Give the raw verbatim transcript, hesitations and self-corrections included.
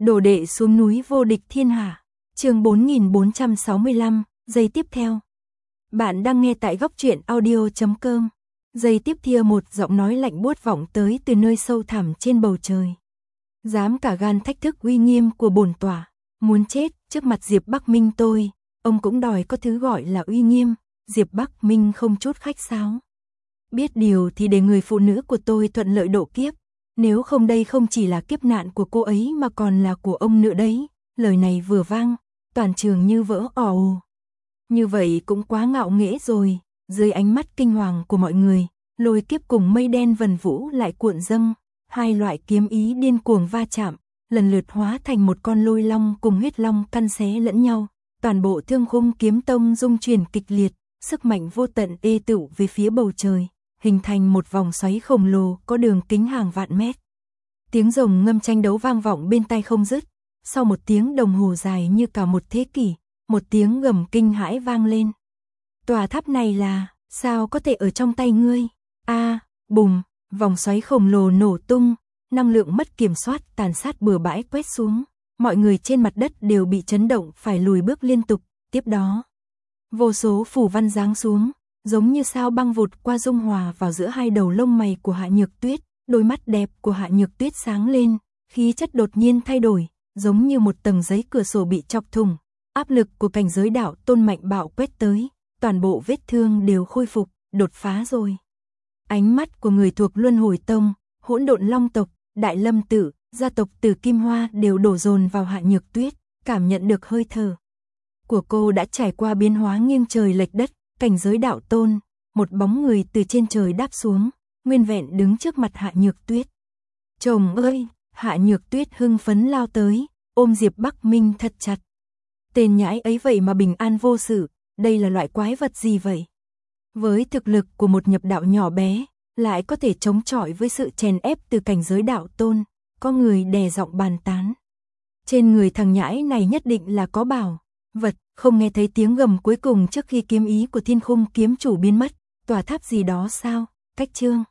Đồ đệ xuống núi vô địch thiên hạ. Chương bốn nghìn bốn trăm sáu mươi lăm, giây tiếp theo. Bạn đang nghe tại góc truyện audio chấm com. Giây tiếp theo một giọng nói lạnh buốt vọng tới từ nơi sâu thẳm trên bầu trời. Dám cả gan thách thức uy nghiêm của bổn tọa, muốn chết trước mặt Diệp Bắc Minh tôi, ông cũng đòi có thứ gọi là uy nghiêm. Diệp Bắc Minh không chút khách sáo. Biết điều thì để người phụ nữ của tôi thuận lợi độ kiếp, nếu không đây không chỉ là kiếp nạn của cô ấy mà còn là của ông nữa đấy. Lời này vừa vang, toàn trường như vỡ ồ. Như vậy cũng quá ngạo nghễ rồi. Dưới ánh mắt kinh hoàng của mọi người, lôi kiếp cùng mây đen vần vũ lại cuộn dâng, hai loại kiếm ý điên cuồng va chạm, lần lượt hóa thành một con lôi long cùng huyết long căn xé lẫn nhau. Toàn bộ Thương Khung Kiếm Tông rung chuyển kịch liệt, sức mạnh vô tận ê tựu về phía bầu trời, hình thành một vòng xoáy khổng lồ có đường kính hàng vạn mét. Tiếng rồng ngâm tranh đấu vang vọng bên tai không dứt. Sau một tiếng đồng hồ dài như cả một thế kỷ, một tiếng gầm kinh hãi vang lên. Tòa tháp này là, sao có thể ở trong tay ngươi? A, à, bùm, vòng xoáy khổng lồ nổ tung, năng lượng mất kiểm soát tàn sát bừa bãi quét xuống. Mọi người trên mặt đất đều bị chấn động phải lùi bước liên tục. Tiếp đó, vô số phù văn giáng xuống, giống như sao băng vụt qua dung hòa vào giữa hai đầu lông mày của Hạ Nhược Tuyết. Đôi mắt đẹp của Hạ Nhược Tuyết sáng lên, khí chất đột nhiên thay đổi, giống như một tầng giấy cửa sổ bị chọc thủng. Áp lực của cảnh giới đạo tôn mạnh bạo quét tới, toàn bộ vết thương đều khôi phục, đột phá rồi. Ánh mắt của người thuộc Luân Hồi Tông, Hỗn Độn Long tộc, Đại Lâm Tử, gia tộc Tử Kim Hoa đều đổ dồn vào Hạ Nhược Tuyết, cảm nhận được hơi thở của cô đã trải qua biến hóa nghiêng trời lệch đất. Cảnh giới đạo tôn, một bóng người từ trên trời đáp xuống, nguyên vẹn đứng trước mặt Hạ Nhược Tuyết. Chồng ơi! Hạ Nhược Tuyết hưng phấn lao tới, ôm Diệp Bắc Minh thật chặt. Tên nhãi ấy vậy mà bình an vô sự, đây là loại quái vật gì vậy? Với thực lực của một nhập đạo nhỏ bé, lại có thể chống chọi với sự chèn ép từ cảnh giới đạo tôn, có người đè giọng bàn tán. Trên người thằng nhãi này nhất định là có bảo vật. Không nghe thấy tiếng gầm cuối cùng trước khi kiếm ý của Thiên Khung kiếm chủ biến mất. Tòa tháp gì đó sao? Cách chương